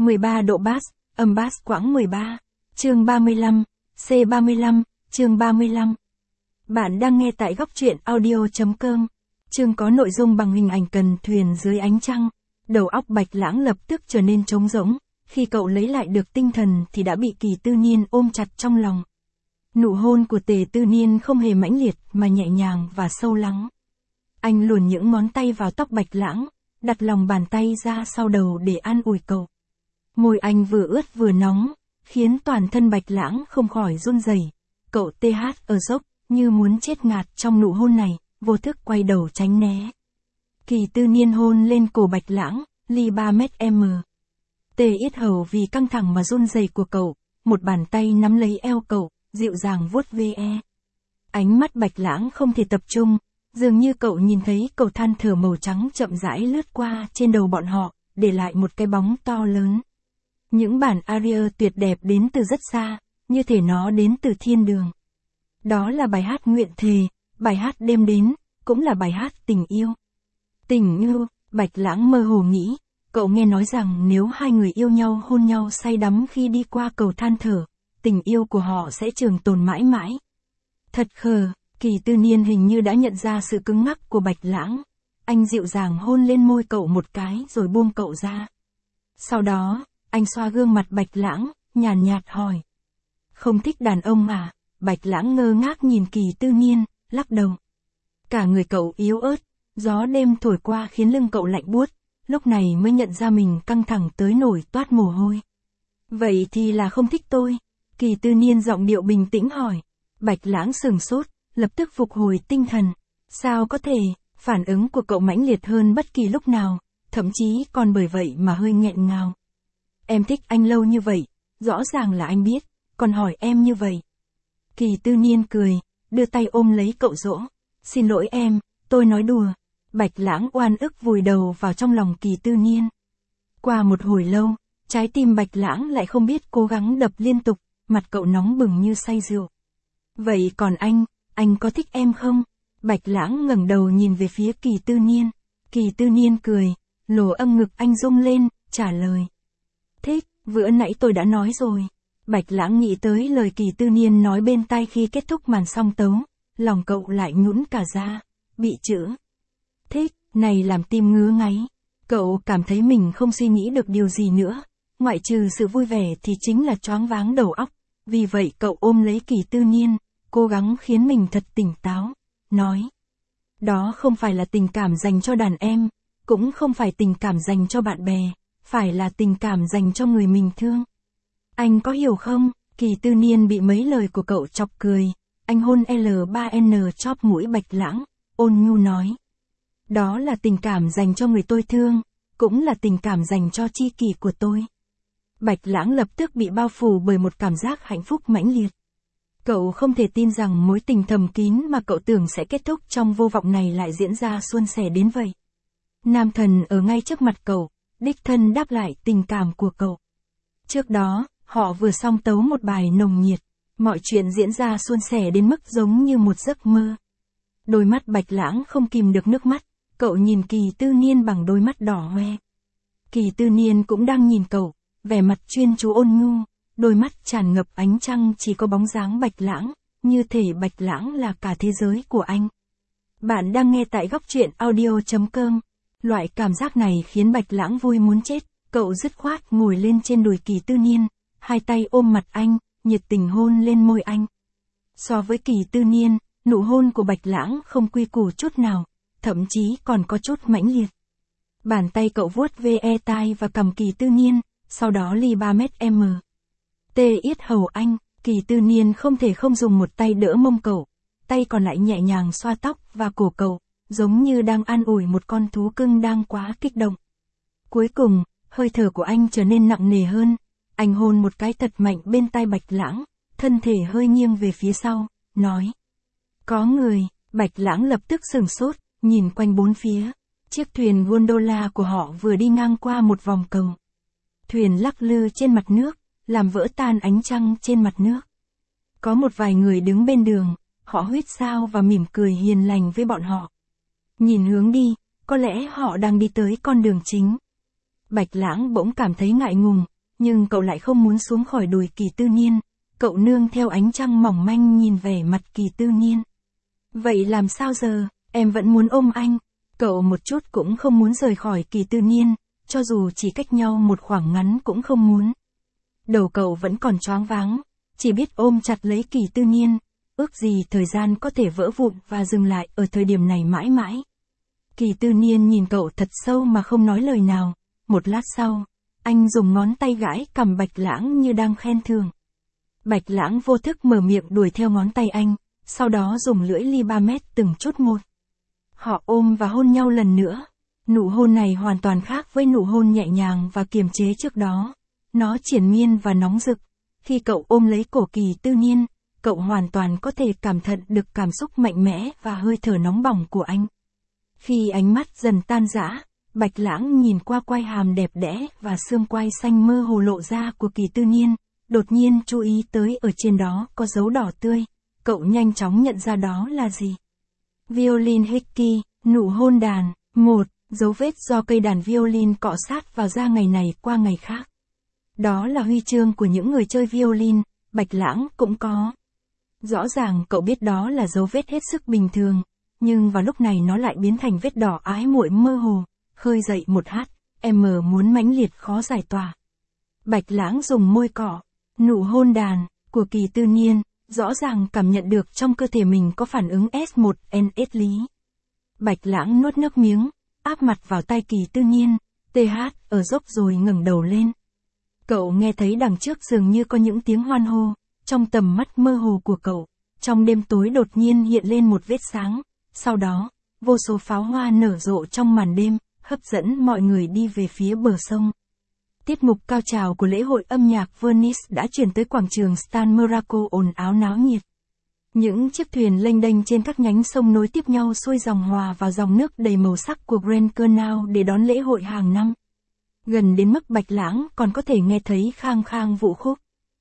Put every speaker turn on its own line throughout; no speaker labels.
13 độ bass, âm bass quãng 13. Chương 35, C35, chương 35. Bạn đang nghe tại góc truyện audio.com. Chương có nội dung bằng hình ảnh cần thuyền dưới ánh trăng. Đầu óc Bạch Lãng lập tức trở nên trống rỗng. Khi cậu lấy lại được tinh thần thì đã bị Kỳ Tư Niên ôm chặt trong lòng. Nụ hôn của Tề Tư Niên không hề mãnh liệt mà nhẹ nhàng và sâu lắng. Anh luồn những ngón tay vào tóc Bạch Lãng, đặt lòng bàn tay ra sau đầu để an ủi cậu. Môi anh vừa ướt vừa nóng, khiến toàn thân Bạch Lãng không khỏi run rẩy. Cậu TH ở dốc, như muốn chết ngạt trong nụ hôn này, vô thức quay đầu tránh né. Kỳ Tư Niên hôn lên cổ Bạch Lãng, ly 3 mét m. Tê yết hầu vì căng thẳng mà run rẩy của cậu, một bàn tay nắm lấy eo cậu, dịu dàng vuốt ve. Ánh mắt Bạch Lãng không thể tập trung, dường như cậu nhìn thấy cầu than thở màu trắng chậm rãi lướt qua trên đầu bọn họ, để lại một cái bóng to lớn. Những bản aria tuyệt đẹp đến từ rất xa, như thể nó đến từ thiên đường. Đó là bài hát nguyện thề, bài hát đêm đến, cũng là bài hát tình yêu. Tình yêu, Bạch Lãng mơ hồ nghĩ, cậu nghe nói rằng nếu hai người yêu nhau hôn nhau say đắm khi đi qua cầu than thở, tình yêu của họ sẽ trường tồn mãi mãi. Thật khờ, Kỳ Tư Niên hình như đã nhận ra sự cứng ngắc của Bạch Lãng. Anh dịu dàng hôn lên môi cậu một cái rồi buông cậu ra. Sau đó, anh xoa gương mặt Bạch Lãng, nhàn nhạt hỏi. Không thích đàn ông à? Bạch Lãng ngơ ngác nhìn Kỳ Tư Niên, lắc đầu. Cả người cậu yếu ớt, gió đêm thổi qua khiến lưng cậu lạnh buốt, lúc này mới nhận ra mình căng thẳng tới nổi toát mồ hôi. Vậy thì là không thích tôi? Kỳ Tư Niên giọng điệu bình tĩnh hỏi. Bạch Lãng sửng sốt, lập tức phục hồi tinh thần. Sao có thể, phản ứng của cậu mãnh liệt hơn bất kỳ lúc nào, thậm chí còn bởi vậy mà hơi nghẹn ngào. Em thích anh lâu như vậy, rõ ràng là anh biết, còn hỏi em như vậy. Kỳ Tư Niên cười, đưa tay ôm lấy cậu dỗ. Xin lỗi em, tôi nói đùa. Bạch Lãng oan ức vùi đầu vào trong lòng Kỳ Tư Niên. Qua một hồi lâu, trái tim Bạch Lãng lại không biết cố gắng đập liên tục, mặt cậu nóng bừng như say rượu. Vậy còn anh có thích em không? Bạch Lãng ngẩng đầu nhìn về phía Kỳ Tư Niên. Kỳ Tư Niên cười, lỗ âm ngực anh rung lên, trả lời. Thích, vừa nãy tôi đã nói rồi. Bạch Lãng nghĩ tới lời Kỳ Tư Niên nói bên tai khi kết thúc màn song tấu, lòng cậu lại nhũn cả ra, bị chữ thích này làm tim ngứa ngáy. Cậu cảm thấy mình không suy nghĩ được điều gì nữa, ngoại trừ sự vui vẻ thì chính là choáng váng đầu óc. Vì vậy cậu ôm lấy Kỳ Tư Niên, cố gắng khiến mình thật tỉnh táo, nói. Đó không phải là tình cảm dành cho đàn em, cũng không phải tình cảm dành cho bạn bè, phải là tình cảm dành cho người mình thương. Anh có hiểu không? Kỳ Tư Niên bị mấy lời của cậu chọc cười. Anh hôn L3N chóp mũi Bạch Lãng, ôn nhu nói. Đó là tình cảm dành cho người tôi thương, cũng là tình cảm dành cho tri kỷ của tôi. Bạch Lãng lập tức bị bao phủ bởi một cảm giác hạnh phúc mãnh liệt. Cậu không thể tin rằng mối tình thầm kín mà cậu tưởng sẽ kết thúc trong vô vọng này lại diễn ra suôn sẻ đến vậy. Nam thần ở ngay trước mặt cậu, đích thân đáp lại tình cảm của cậu. Trước đó, họ vừa song tấu một bài nồng nhiệt, mọi chuyện diễn ra suôn sẻ đến mức giống như một giấc mơ. Đôi mắt Bạch Lãng không kìm được nước mắt, cậu nhìn Kỳ Tư Niên bằng đôi mắt đỏ hoe. Kỳ Tư Niên cũng đang nhìn cậu, vẻ mặt chuyên chú ôn nhu, đôi mắt tràn ngập ánh trăng chỉ có bóng dáng Bạch Lãng, như thể Bạch Lãng là cả thế giới của anh. Bạn đang nghe tại góc truyện audio.com. Loại cảm giác này khiến Bạch Lãng vui muốn chết, cậu dứt khoát ngồi lên trên đùi Kỳ Tư Niên, hai tay ôm mặt anh, nhiệt tình hôn lên môi anh. So với Kỳ Tư Niên, nụ hôn của Bạch Lãng không quy củ chút nào, thậm chí còn có chút mãnh liệt. Bàn tay cậu vuốt ve tai và cằm Kỳ Tư Niên, sau đó ly 3 mét m. Tê yết hầu anh, Kỳ Tư Niên không thể không dùng một tay đỡ mông cậu, tay còn lại nhẹ nhàng xoa tóc và cổ cậu, giống như đang an ủi một con thú cưng đang quá kích động. Cuối cùng, hơi thở của anh trở nên nặng nề hơn, anh hôn một cái thật mạnh bên tai Bạch Lãng, thân thể hơi nghiêng về phía sau, nói. Có người. Bạch Lãng lập tức sửng sốt, nhìn quanh bốn phía. Chiếc thuyền gondola của họ vừa đi ngang qua một vòng cầu. Thuyền lắc lư trên mặt nước, làm vỡ tan ánh trăng trên mặt nước. Có một vài người đứng bên đường, họ huýt sáo và mỉm cười hiền lành với bọn họ. Nhìn hướng đi, có lẽ họ đang đi tới con đường chính. Bạch Lãng bỗng cảm thấy ngại ngùng, nhưng cậu lại không muốn xuống khỏi đùi Kỳ Tư Niên. Cậu nương theo ánh trăng mỏng manh nhìn về mặt Kỳ Tư Niên. Vậy làm sao giờ, em vẫn muốn ôm anh. Cậu một chút cũng không muốn rời khỏi Kỳ Tư Niên, cho dù chỉ cách nhau một khoảng ngắn cũng không muốn. Đầu cậu vẫn còn choáng váng, chỉ biết ôm chặt lấy Kỳ Tư Niên, ước gì thời gian có thể vỡ vụn và dừng lại ở thời điểm này mãi mãi. Kỳ Tư Niên nhìn cậu thật sâu mà không nói lời nào, một lát sau, anh dùng ngón tay gãi cằm Bạch Lãng như đang khen thưởng. Bạch Lãng vô thức mở miệng đuổi theo ngón tay anh, sau đó dùng lưỡi li 3 mét từng chút một. Họ ôm và hôn nhau lần nữa. Nụ hôn này hoàn toàn khác với nụ hôn nhẹ nhàng và kiềm chế trước đó. Nó triền miên và nóng rực. Khi cậu ôm lấy cổ Kỳ Tư Niên, cậu hoàn toàn có thể cảm nhận được cảm xúc mạnh mẽ và hơi thở nóng bỏng của anh. Khi ánh mắt dần tan rã, Bạch Lãng nhìn qua quai hàm đẹp đẽ và xương quai xanh mơ hồ lộ ra của Kỳ Tư Niên, đột nhiên chú ý tới ở trên đó có dấu đỏ tươi. Cậu nhanh chóng nhận ra đó là gì. Violin Hickey, nụ hôn đàn. 1. Dấu vết do cây đàn violin cọ sát vào da ngày này qua ngày khác. Đó là huy chương của những người chơi violin, Bạch Lãng cũng có. Rõ ràng cậu biết đó là dấu vết hết sức bình thường, nhưng vào lúc này nó lại biến thành vết đỏ ái muội mơ hồ, khơi dậy một HM muốn mãnh liệt khó giải tỏa. Bạch Lãng dùng môi cọ, nụ hôn đàn của Kỳ Tư Niên, rõ ràng cảm nhận được trong cơ thể mình có phản ứng S1NS lý. Bạch Lãng nuốt nước miếng, áp mặt vào tay Kỳ Tư Niên, TH ở dốc rồi ngẩng đầu lên. Cậu nghe thấy đằng trước dường như có những tiếng hoan hô, trong tầm mắt mơ hồ của cậu, trong đêm tối đột nhiên hiện lên một vết sáng, sau đó, vô số pháo hoa nở rộ trong màn đêm, hấp dẫn mọi người đi về phía bờ sông. Tiết mục cao trào của lễ hội âm nhạc Venice đã chuyển tới quảng trường San Marco ồn ào náo nhiệt. Những chiếc thuyền lênh đênh trên các nhánh sông nối tiếp nhau xuôi dòng hòa vào dòng nước đầy màu sắc của Grand Canal để đón lễ hội hàng năm. Gần đến mức Bạch Lãng còn có thể nghe thấy khang khang vũ khúc.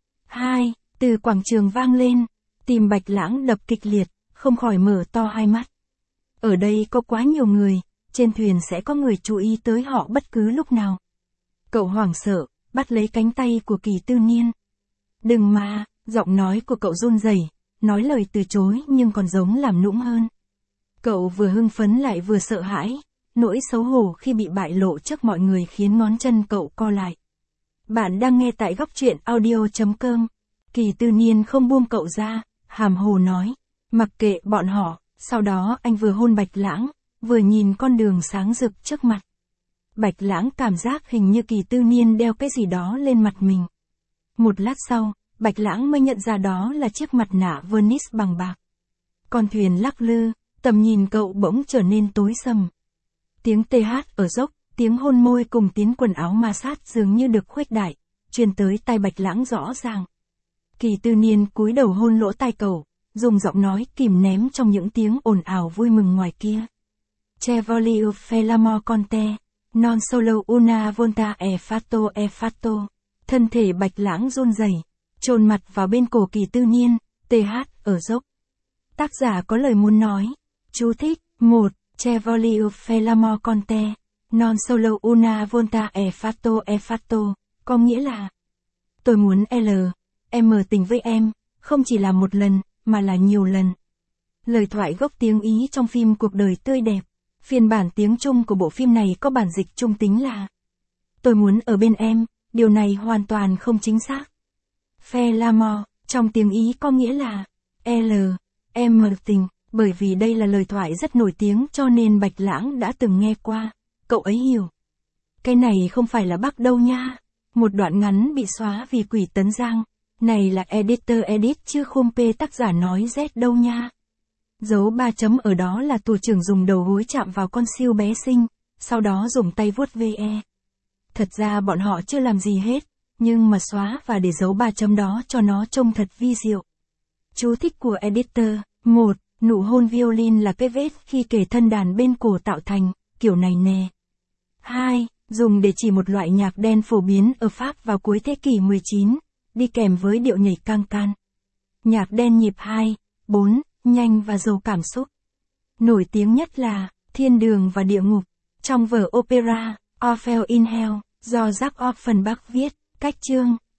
2. Từ quảng trường vang lên, tim Bạch Lãng đập kịch liệt, không khỏi mở to hai mắt. Ở đây có quá nhiều người, trên thuyền sẽ có người chú ý tới họ bất cứ lúc nào. Cậu hoảng sợ, bắt lấy cánh tay của Kỳ Tư Niên. Đừng mà, giọng nói của cậu run rẩy, nói lời từ chối nhưng còn giống làm nũng hơn. Cậu vừa hưng phấn lại vừa sợ hãi, nỗi xấu hổ khi bị bại lộ trước mọi người khiến ngón chân cậu co lại. Bạn đang nghe tại góc truyện audio.com. Kỳ Tư Niên không buông cậu ra, hàm hồ nói, mặc kệ bọn họ, sau đó anh vừa hôn Bạch Lãng, vừa nhìn con đường sáng rực trước mặt. Bạch Lãng cảm giác hình như Kỳ Tư Niên đeo cái gì đó lên mặt mình. Một lát sau, Bạch Lãng mới nhận ra đó là chiếc mặt nạ Venice bằng bạc. Con thuyền lắc lư, tầm nhìn cậu bỗng trở nên tối sầm. Tiếng TH ở dốc, tiếng hôn môi cùng tiếng quần áo ma sát dường như được khuếch đại, truyền tới tai Bạch Lãng rõ ràng. Kỳ Tư Niên cúi đầu hôn lỗ tai cậu, dùng giọng nói kìm ném trong những tiếng ồn ào vui mừng ngoài kia. Che voglio fare l'amore con te, non solo una volta e fatto. Thân thể Bạch Lãng run rẩy, chôn mặt vào bên cổ Kỳ Tư Niên, TH ở dốc. Tác giả có lời muốn nói. Chú thích. 1. Che voglio fare l'amore con te, non solo una volta e fatto, có nghĩa là tôi muốn em tình với em, không chỉ là một lần, mà là nhiều lần. Lời thoại gốc tiếng Ý trong phim Cuộc đời tươi đẹp. Phiên bản tiếng Trung của bộ phim này có bản dịch trung tính là tôi muốn ở bên em, điều này hoàn toàn không chính xác. Fare l'amore, trong tiếng Ý có nghĩa là em tình, bởi vì đây là lời thoại rất nổi tiếng cho nên Bạch Lãng đã từng nghe qua, cậu ấy hiểu. Cái này không phải là bug đâu nha. Một đoạn ngắn bị xóa vì quỷ tấn giang. Này là editor edit chứ không p tác giả nói Z đâu nha. Dấu 3 chấm ở đó là tù trưởng dùng đầu gối chạm vào con siêu bé xinh, sau đó dùng tay vuốt ve. Thật ra bọn họ chưa làm gì hết, nhưng mà xóa và để dấu 3 chấm đó cho nó trông thật vi diệu. Chú thích của editor. 1. Nụ hôn violin là cái vết khi kề thân đàn bên cổ tạo thành, kiểu này nè. 2. Dùng để chỉ một loại nhạc đen phổ biến ở Pháp vào cuối thế kỷ 19, đi kèm với điệu nhảy can. Nhạc đen nhịp 2, 4, nhanh và giàu cảm xúc. Nổi tiếng nhất là Thiên đường và địa ngục, trong vở opera Orpheus in Hell, do Jacques Offenbach viết, Cách chương